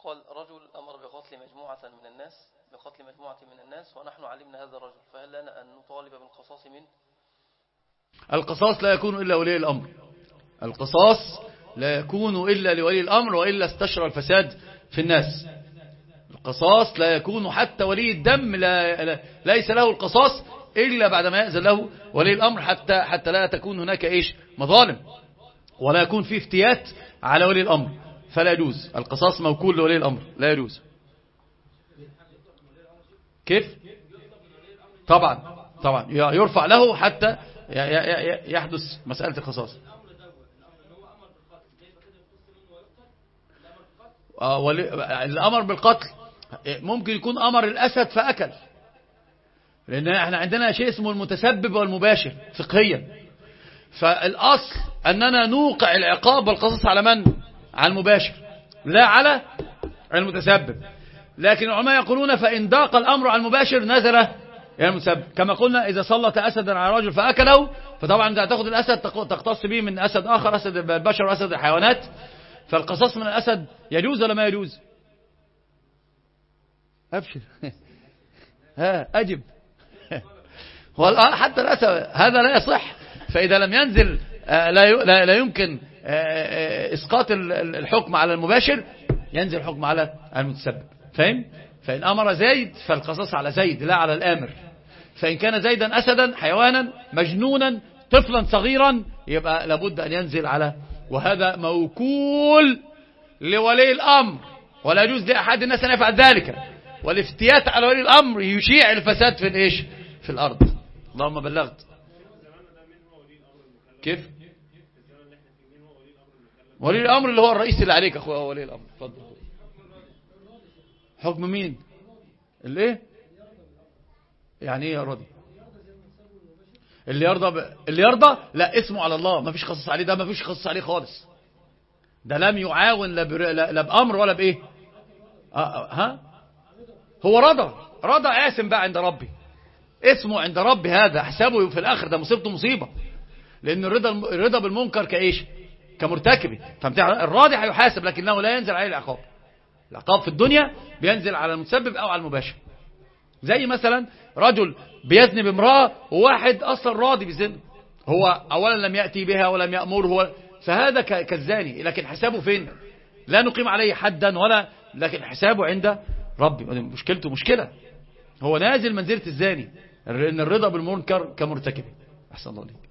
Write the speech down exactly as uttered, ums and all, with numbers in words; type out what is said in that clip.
قال رجل أمر بقتل مجموعة من الناس بقتل مجموعة من الناس ونحن علمنا هذا الرجل، فهل لنا أن نطالب بالقصاص منه؟ القصاص لا يكون إلا ولي الأمر. القصاص لا يكون إلا لولي الأمر، وإلا استشرى الفساد في الناس. القصاص لا يكون، حتى ولي الدم لا لا ليس له القصاص إلا بعدما يأذن له ولي الأمر، حتى حتى لا تكون هناك إيش مظالم، ولا يكون في افتيات على ولي الأمر، فلا يجوز. القصاص موكول لولي الأمر، لا يجوز. كيف؟ طبعا طبعا يرفع له حتى يحدث مسألة القصاص. الأمر بالقتل ممكن يكون أمر الأسد فأكل، لأن احنا عندنا شيء اسمه المتسبب والمباشر فقهيا. فالأصل أننا نوقع العقاب والقصاص على من؟ على المباشر، لا على المتسبب. لكن العلماء يقولون فإن ضاق الأمر على المباشر نزل إلى المتسبب، كما قلنا إذا سلط أسدا على رجل فأكله، فطبعا إذا تأخذ الأسد تقتص به من أسد آخر، أسد البشر وأسد الحيوانات، فالقصاص من الأسد يجوز ولا ما يجوز؟ أبشر ها أجب حتى الأسد هذا لا يصح. فإذا لم ينزل لا لا يمكن إسقاط الحكم على المباشر، ينزل الحكم على المتسبب. فهم؟ فإن أمر زيد فالقصاص على زيد لا على الآمر. فإن كان زيدا أسدا حيوانا مجنونا طفلا صغيرا يبقى لابد أن ينزل على، وهذا موكول لولي الأمر، ولا يجوز لأحد الناس أن يفعل ذلك. والافتيات على ولي الأمر يشيع الفساد في الإيش في الأرض. اللهم بلغت. كيف؟ ولي الأمر اللي هو الرئيس اللي عليك أخوة، هو ولي الأمر. اتفضل. حكم مين؟ الايه؟ يعني ايه راضي؟ اللي يرضى ب... اللي يرضى لا اسمه على الله، ما فيش قصص عليه، ده ما فيش قصص عليه خالص. ده لم يعاون لا, بر... لا... لا بأمر ولا بإيه. آه ها هو رضى رضى آثم بقى عند ربي، اسمه عند ربي هذا حسابه في الآخر، ده مصيبته مصيبة. لأن الرضا الرضا بالمنكر كإيش كمرتكبه. فالراضي هيحاسب لكنه لا ينزل عليه العقاب. العقاب في الدنيا بينزل على المتسبب أو على المباشر. زي مثلا رجل بيزني بامرأة وواحد أصلا راضي بزنا، هو أولا لم يأتي بها ولم يأمر، هو فهذا كالزاني، لكن حسابه فين؟ لا نقيم عليه حدا ولا، لكن حسابه عند ربي. مشكلته مشكلة، هو نازل منزلة الزاني، ان الرضا بالمنكر كمرتكب. أحسن الله عليك.